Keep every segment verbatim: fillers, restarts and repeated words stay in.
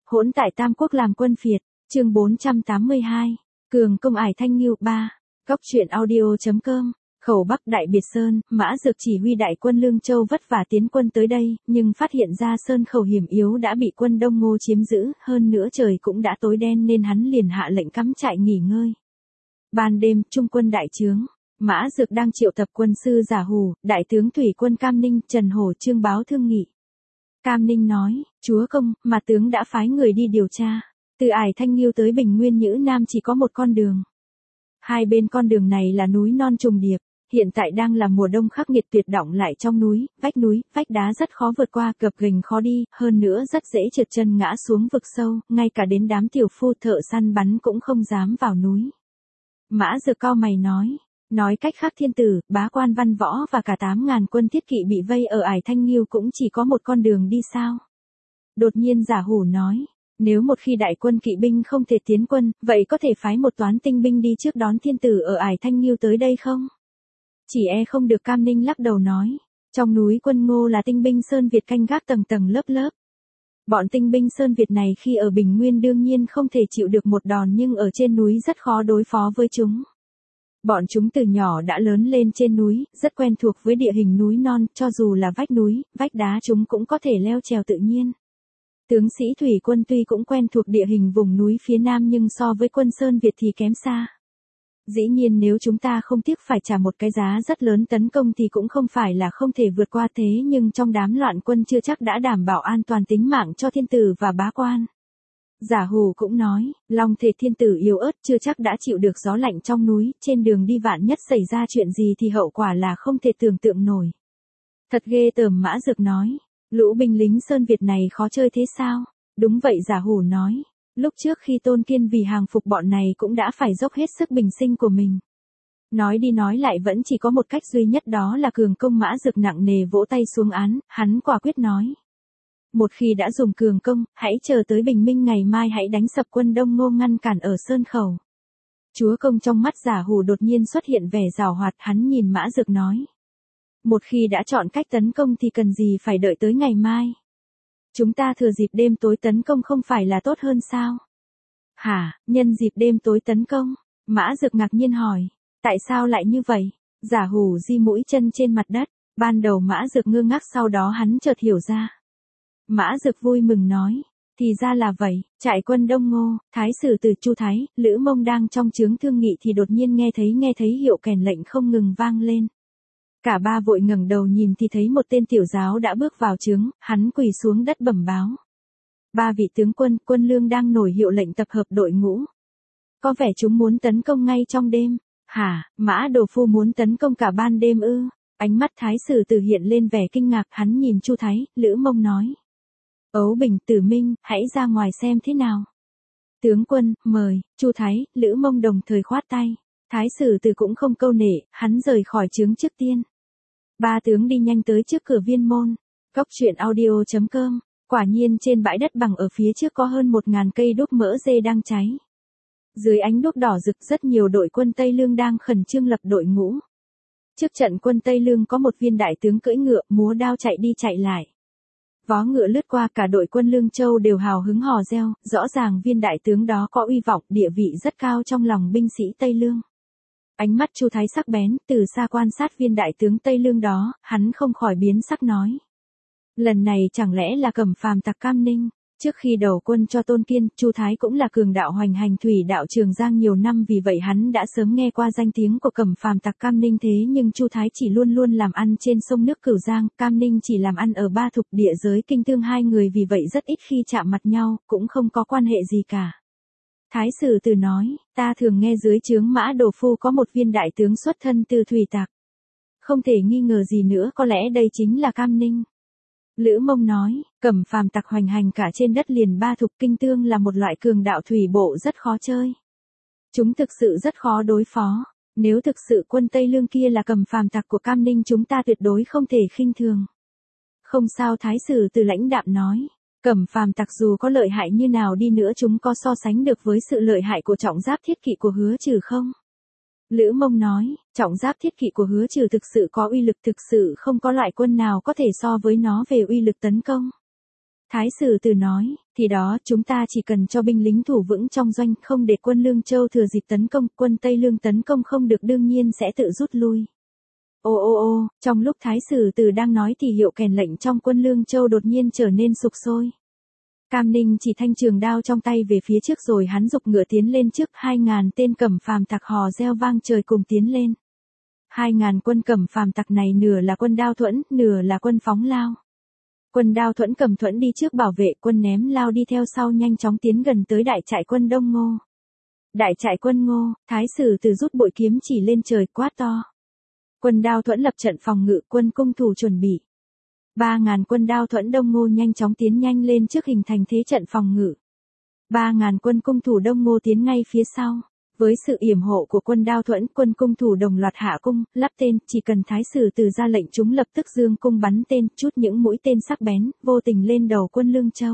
Hỗn tại Tam Quốc làm quân phiệt, chương bốn trăm tám mươi hai, Cường công ải Thanh Nghiêu ba, Góc truyện audio.com, khẩu Bắc Đại Biệt Sơn, Mã Dược chỉ huy đại quân Lương Châu vất vả tiến quân tới đây, nhưng phát hiện ra sơn khẩu hiểm yếu đã bị quân Đông Ngô chiếm giữ, hơn nữa trời cũng đã tối đen nên hắn liền hạ lệnh cắm trại nghỉ ngơi. Ban đêm, trung quân đại trướng, Mã Dược đang triệu tập quân sư Giả Hủ, đại tướng thủy quân Cam Ninh, Trần Hổ Trương báo thương nghị. Cam Ninh nói, chúa công, mà tướng đã phái người đi điều tra. Từ ải Thanh Nghiêu tới Bình Nguyên Nhữ Nam chỉ có một con đường. Hai bên con đường này là núi non trùng điệp, hiện tại đang là mùa đông khắc nghiệt tuyệt động lại trong núi, vách núi, vách đá rất khó vượt qua, gập ghềnh khó đi, hơn nữa rất dễ trượt chân ngã xuống vực sâu, ngay cả đến đám tiểu phu thợ săn bắn cũng không dám vào núi. Mã Dược cau mày nói, nói cách khác thiên tử, bá quan văn võ và cả tám ngàn quân thiết kỵ bị vây ở ải Thanh Nghiêu cũng chỉ có một con đường đi sao? Đột nhiên Giả Hủ nói, nếu một khi đại quân kỵ binh không thể tiến quân, vậy có thể phái một toán tinh binh đi trước đón thiên tử ở ải Thanh Nghiêu tới đây không? Chỉ e không được. Cam Ninh lắc đầu nói, trong núi quân Ngô là tinh binh Sơn Việt canh gác tầng tầng lớp lớp. Bọn tinh binh Sơn Việt này khi ở Bình Nguyên đương nhiên không thể chịu được một đòn nhưng ở trên núi rất khó đối phó với chúng. Bọn chúng từ nhỏ đã lớn lên trên núi, rất quen thuộc với địa hình núi non, cho dù là vách núi, vách đá chúng cũng có thể leo trèo tự nhiên. Tướng sĩ thủy quân tuy cũng quen thuộc địa hình vùng núi phía Nam nhưng so với quân Sơn Việt thì kém xa. Dĩ nhiên nếu chúng ta không tiếc phải trả một cái giá rất lớn tấn công thì cũng không phải là không thể vượt qua thế nhưng trong đám loạn quân chưa chắc đã đảm bảo an toàn tính mạng cho thiên tử và bá quan. Giả Hủ cũng nói, long thể thiên tử yếu ớt chưa chắc đã chịu được gió lạnh trong núi, trên đường đi vạn nhất xảy ra chuyện gì thì hậu quả là không thể tưởng tượng nổi. Thật ghê tởm. Mã Dược nói, lũ binh lính Sơn Việt này khó chơi thế sao? Đúng vậy. Giả Hủ nói, lúc trước khi Tôn Kiên vì hàng phục bọn này cũng đã phải dốc hết sức bình sinh của mình. Nói đi nói lại vẫn chỉ có một cách duy nhất đó là cường công. Mã Dược nặng nề vỗ tay xuống án, hắn quả quyết nói. Một khi đã dùng cường công, hãy chờ tới bình minh ngày mai hãy đánh sập quân Đông Ngô ngăn cản ở Sơn Khẩu. Chúa công. Trong mắt Giả Hủ đột nhiên xuất hiện vẻ giảo hoạt, hắn nhìn Mã Dược nói. Một khi đã chọn cách tấn công thì cần gì phải đợi tới ngày mai. Chúng ta thừa dịp đêm tối tấn công không phải là tốt hơn sao? Hả, nhân dịp đêm tối tấn công? Mã Dược ngạc nhiên hỏi, tại sao lại như vậy? Giả Hủ di mũi chân trên mặt đất, ban đầu Mã Dược ngơ ngác sau đó hắn chợt hiểu ra. Mã Dược vui mừng nói, thì ra là vậy, trại quân Đông Ngô, thái sử từ Chu Thái, Lữ Mông đang trong trướng thương nghị thì đột nhiên nghe thấy nghe thấy hiệu kèn lệnh không ngừng vang lên. Cả ba vội ngẩng đầu nhìn thì thấy một tên tiểu giáo đã bước vào trướng, hắn quỳ xuống đất bẩm báo. Ba vị tướng quân, quân lương đang nổi hiệu lệnh tập hợp đội ngũ. Có vẻ chúng muốn tấn công ngay trong đêm. Hả, Mã Đồ Phu muốn tấn công cả ban đêm ư? Ánh mắt thái sử từ hiện lên vẻ kinh ngạc, hắn nhìn Chu Thái, Lữ Mông nói. Ấu Bình, Tử Minh, hãy ra ngoài xem thế nào. Tướng quân, mời. Chu Thái, Lữ Mông đồng thời khoát tay. Thái sử từ cũng không câu nệ, hắn rời khỏi trướng trước tiên. Ba tướng đi nhanh tới trước cửa viên môn. Góc truyện audio.com. Quả nhiên trên bãi đất bằng ở phía trước có hơn một ngàn cây đuốc mỡ dê đang cháy. Dưới ánh đuốc đỏ rực rất nhiều đội quân Tây Lương đang khẩn trương lập đội ngũ. Trước trận quân Tây Lương có một viên đại tướng cưỡi ngựa múa đao chạy đi chạy lại. Vó ngựa lướt qua cả đội quân Lương Châu đều hào hứng hò reo, rõ ràng viên đại tướng đó có uy vọng, địa vị rất cao trong lòng binh sĩ Tây Lương. Ánh mắt Chu Thái sắc bén, từ xa quan sát viên đại tướng Tây Lương đó, hắn không khỏi biến sắc nói. Lần này chẳng lẽ là Cẩm Phàm tặc Cam Ninh? Trước khi đầu quân cho Tôn Kiên, Chu Thái cũng là cường đạo hoành hành thủy đạo Trường Giang nhiều năm vì vậy hắn đã sớm nghe qua danh tiếng của Cẩm Phàm tặc Cam Ninh thế nhưng Chu Thái chỉ luôn luôn làm ăn trên sông nước Cửu Giang, Cam Ninh chỉ làm ăn ở ba thục địa giới kinh thương hai người vì vậy rất ít khi chạm mặt nhau, cũng không có quan hệ gì cả. Thái sử từ nói, ta thường nghe dưới trướng Mã Đồ Phu có một viên đại tướng xuất thân từ thủy tặc. Không thể nghi ngờ gì nữa có lẽ đây chính là Cam Ninh. Lữ Mông nói, Cẩm Phàm tặc hoành hành cả trên đất liền ba thục kinh tương là một loại cường đạo thủy bộ rất khó chơi. Chúng thực sự rất khó đối phó, nếu thực sự quân Tây Lương kia là Cẩm Phàm tặc của Cam Ninh chúng ta tuyệt đối không thể khinh thường. Không sao. Thái sử từ lãnh đạm nói, Cẩm Phàm tặc dù có lợi hại như nào đi nữa chúng có so sánh được với sự lợi hại của trọng giáp thiết kỵ của Hứa Trừ không? Lữ Mông nói, trọng giáp thiết kỵ của Hứa Trừ thực sự có uy lực, thực sự không có loại quân nào có thể so với nó về uy lực tấn công. Thái sử từ nói, thì đó chúng ta chỉ cần cho binh lính thủ vững trong doanh, không để quân Lương Châu thừa dịp tấn công, quân Tây Lương tấn công không được đương nhiên sẽ tự rút lui. Ô ô ô, trong lúc Thái sử từ đang nói thì hiệu kèn lệnh trong quân Lương Châu đột nhiên trở nên sục sôi. Cam Ninh chỉ thanh trường đao trong tay về phía trước rồi hắn giục ngựa tiến lên trước, hai ngàn tên cẩm phàm tặc hò reo vang trời cùng tiến lên. Hai ngàn quân cẩm phàm tặc này nửa là quân Đao Thuẫn, nửa là quân phóng lao. Quân Đao Thuẫn cầm thuẫn đi trước bảo vệ, quân ném lao đi theo sau nhanh chóng tiến gần tới đại trại quân Đông Ngô. Đại trại quân Ngô, Thái sử từ rút bội kiếm chỉ lên trời quát to. Quân Đao Thuẫn lập trận phòng ngự, quân cung thủ chuẩn bị. Ba ngàn quân Đao Thuẫn Đông Ngô nhanh chóng tiến nhanh lên trước hình thành thế trận phòng ngự. Ba ngàn quân cung thủ Đông Ngô tiến ngay phía sau. Với sự yểm hộ của quân Đao Thuẫn, quân cung thủ đồng loạt hạ cung, lắp tên, chỉ cần Thái sử từ ra lệnh chúng lập tức dương cung bắn tên, chút những mũi tên sắc bén, vô tình lên đầu quân Lương Châu.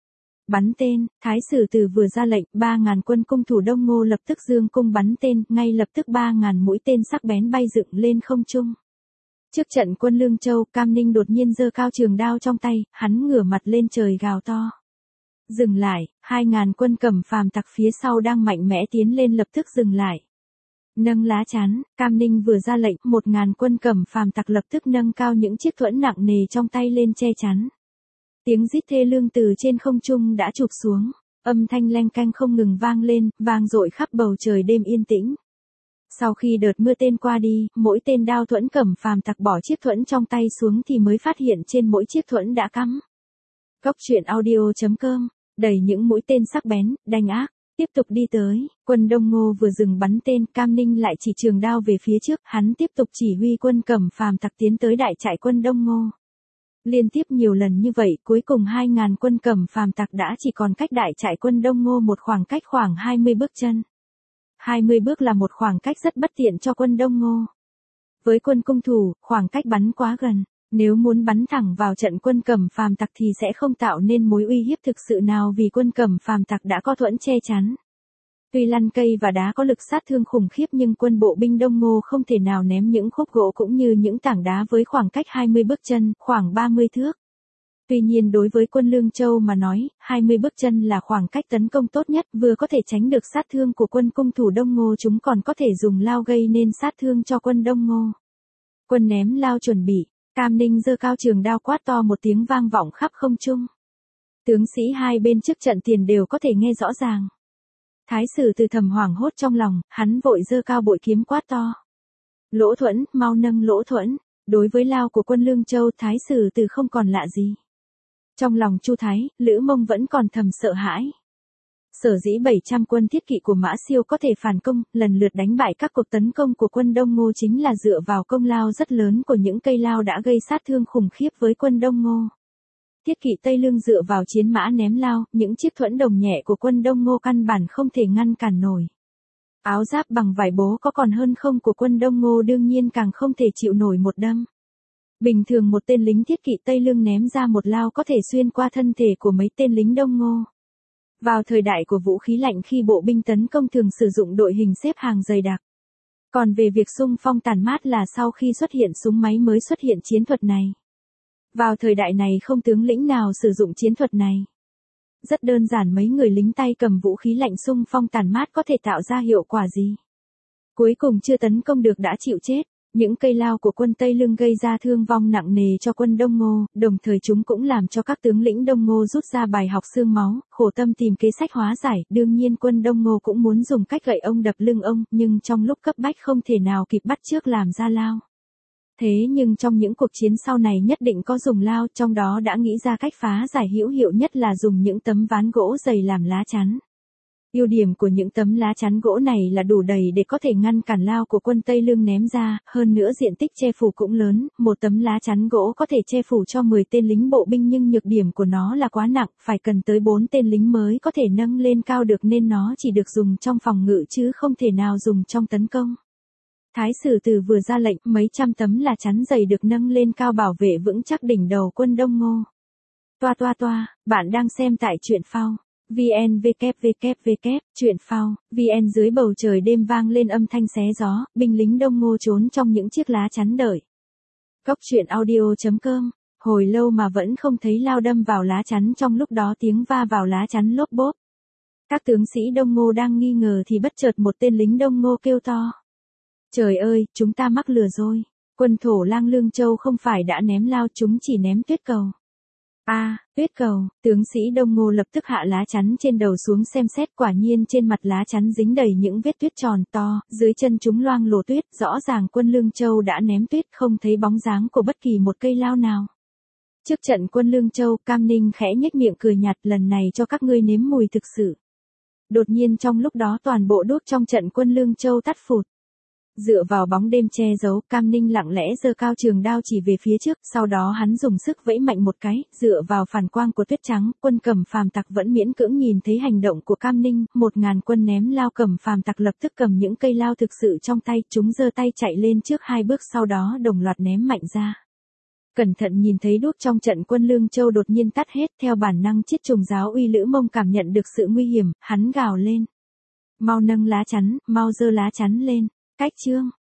Bắn tên, Thái sử từ vừa ra lệnh, ba ngàn quân cung thủ Đông Ngô lập tức dương cung bắn tên, ngay lập tức ba ngàn mũi tên sắc bén bay dựng lên không trung. Trước trận quân Lương Châu, Cam Ninh đột nhiên giơ cao trường đao trong tay, hắn ngửa mặt lên trời gào to. Dừng lại, hai ngàn quân cẩm phàm tặc phía sau đang mạnh mẽ tiến lên lập tức dừng lại. Nâng lá chắn, Cam Ninh vừa ra lệnh, một ngàn quân cẩm phàm tặc lập tức nâng cao những chiếc thuẫn nặng nề trong tay lên che chắn. Tiếng rít thê lương từ trên không trung đã chụp xuống, âm thanh leng keng không ngừng vang lên, vang dội khắp bầu trời đêm yên tĩnh. Sau khi đợt mưa tên qua đi, mỗi tên Đao Thuẫn cẩm phàm tặc bỏ chiếc thuẫn trong tay xuống thì mới phát hiện trên mỗi chiếc thuẫn đã cắm. Cốc truyện audio chấm com, đẩy những mũi tên sắc bén, đanh ác, tiếp tục đi tới, quân Đông Ngô vừa dừng bắn tên, Cam Ninh lại chỉ trường đao về phía trước, hắn tiếp tục chỉ huy quân cẩm phàm tặc tiến tới đại trại quân Đông Ngô. Liên tiếp nhiều lần như vậy, cuối cùng hai ngàn quân cẩm phàm tặc đã chỉ còn cách đại trại quân Đông Ngô một khoảng cách khoảng hai mươi bước chân. hai mươi bước là một khoảng cách rất bất tiện cho quân Đông Ngô. Với quân cung thủ, khoảng cách bắn quá gần, nếu muốn bắn thẳng vào trận quân cẩm phàm tặc thì sẽ không tạo nên mối uy hiếp thực sự nào vì quân cẩm phàm tặc đã có thuẫn che chắn. Tuy lăn cây và đá có lực sát thương khủng khiếp nhưng quân bộ binh Đông Ngô không thể nào ném những khúc gỗ cũng như những tảng đá với khoảng cách hai mươi bước chân, khoảng ba mươi thước. Tuy nhiên đối với quân Lương Châu mà nói, hai mươi bước chân là khoảng cách tấn công tốt nhất, vừa có thể tránh được sát thương của quân cung thủ Đông Ngô, chúng còn có thể dùng lao gây nên sát thương cho quân Đông Ngô. Quân ném lao chuẩn bị, Cam Ninh giơ cao trường đao quát to một tiếng vang vọng khắp không trung. Tướng sĩ hai bên trước trận tiền đều có thể nghe rõ ràng. Thái sử từ thầm hoảng hốt trong lòng, hắn vội giơ cao bội kiếm quát to. Lỗ Thuẫn, mau nâng Lỗ Thuẫn. Đối với lao của quân Lương Châu, Thái sử từ không còn lạ gì. Trong lòng Chu Thái, Lữ Mông vẫn còn thầm sợ hãi. Sở dĩ bảy trăm quân thiết kỵ của Mã Siêu có thể phản công, lần lượt đánh bại các cuộc tấn công của quân Đông Ngô chính là dựa vào công lao rất lớn của những cây lao đã gây sát thương khủng khiếp với quân Đông Ngô. Thiết kỵ Tây Lương dựa vào chiến mã ném lao, những chiếc thuẫn đồng nhẹ của quân Đông Ngô căn bản không thể ngăn cản nổi. Áo giáp bằng vải bố có còn hơn không của quân Đông Ngô đương nhiên càng không thể chịu nổi một đâm. Bình thường một tên lính thiết kỵ Tây Lương ném ra một lao có thể xuyên qua thân thể của mấy tên lính Đông Ngô. Vào thời đại của vũ khí lạnh khi bộ binh tấn công thường sử dụng đội hình xếp hàng dày đặc. Còn về việc xung phong tàn mát là sau khi xuất hiện súng máy mới xuất hiện chiến thuật này. Vào thời đại này không tướng lĩnh nào sử dụng chiến thuật này. Rất đơn giản, mấy người lính tay cầm vũ khí lạnh xung phong tàn mát có thể tạo ra hiệu quả gì. Cuối cùng chưa tấn công được đã chịu chết. Những cây lao của quân Tây Lương gây ra thương vong nặng nề cho quân Đông Ngô, đồng thời chúng cũng làm cho các tướng lĩnh Đông Ngô rút ra bài học xương máu, khổ tâm tìm kế sách hóa giải. Đương nhiên quân Đông Ngô cũng muốn dùng cách gậy ông đập lưng ông, nhưng trong lúc cấp bách không thể nào kịp bắt chước làm ra lao. Thế nhưng trong những cuộc chiến sau này nhất định có dùng lao, trong đó đã nghĩ ra cách phá giải hữu hiệu nhất là dùng những tấm ván gỗ dày làm lá chắn. Ưu điểm của những tấm lá chắn gỗ này là đủ đầy để có thể ngăn cản lao của quân Tây Lương ném ra, hơn nữa diện tích che phủ cũng lớn, một tấm lá chắn gỗ có thể che phủ cho mười tên lính bộ binh nhưng nhược điểm của nó là quá nặng, phải cần tới bốn tên lính mới có thể nâng lên cao được nên nó chỉ được dùng trong phòng ngự chứ không thể nào dùng trong tấn công. Thái sử từ vừa ra lệnh, mấy trăm tấm lá chắn dày được nâng lên cao bảo vệ vững chắc đỉnh đầu quân Đông Ngô. Toa toa toa, bạn đang xem tại truyện phao. vn www truyện phao vn dưới bầu trời đêm vang lên âm thanh xé gió, binh lính Đông Ngô trốn trong những chiếc lá chắn đợi. Cốc truyện audio chấm com Hồi lâu mà vẫn không thấy lao đâm vào lá chắn, trong lúc đó tiếng va vào lá chắn lốp bốp. Các tướng sĩ Đông Ngô đang nghi ngờ thì bất chợt một tên lính Đông Ngô kêu to. Trời ơi, chúng ta mắc lừa rồi. Quân thổ lang Lương Châu không phải đã ném lao, chúng chỉ ném tuyết cầu. A, à, tuyết cầu, tướng sĩ Đông Ngô lập tức hạ lá chắn trên đầu xuống xem xét, quả nhiên trên mặt lá chắn dính đầy những vết tuyết tròn to, dưới chân chúng loang lổ tuyết, rõ ràng quân Lương Châu đã ném tuyết, không thấy bóng dáng của bất kỳ một cây lao nào. Trước trận quân Lương Châu, Cam Ninh khẽ nhếch miệng cười nhạt, lần này cho các ngươi nếm mùi thực sự. Đột nhiên trong lúc đó toàn bộ đuốc trong trận quân Lương Châu tắt phụt. Dựa vào bóng đêm che giấu, Cam Ninh lặng lẽ giơ cao trường đao chỉ về phía trước, sau đó hắn dùng sức vẫy mạnh một cái, dựa vào phản quang của tuyết trắng, quân Cẩm Phàm tặc vẫn miễn cưỡng nhìn thấy hành động của Cam Ninh, một ngàn quân ném lao Cẩm Phàm tặc lập tức cầm những cây lao thực sự trong tay, chúng giơ tay chạy lên trước hai bước, sau đó đồng loạt ném mạnh ra. Cẩn thận nhìn thấy đuốc trong trận quân Lương Châu đột nhiên tắt hết, theo bản năng Chiết Trùng Giáo uy Lữ Mông cảm nhận được sự nguy hiểm, hắn gào lên. Mau nâng lá chắn, mau giơ lá chắn lên. Cách chương.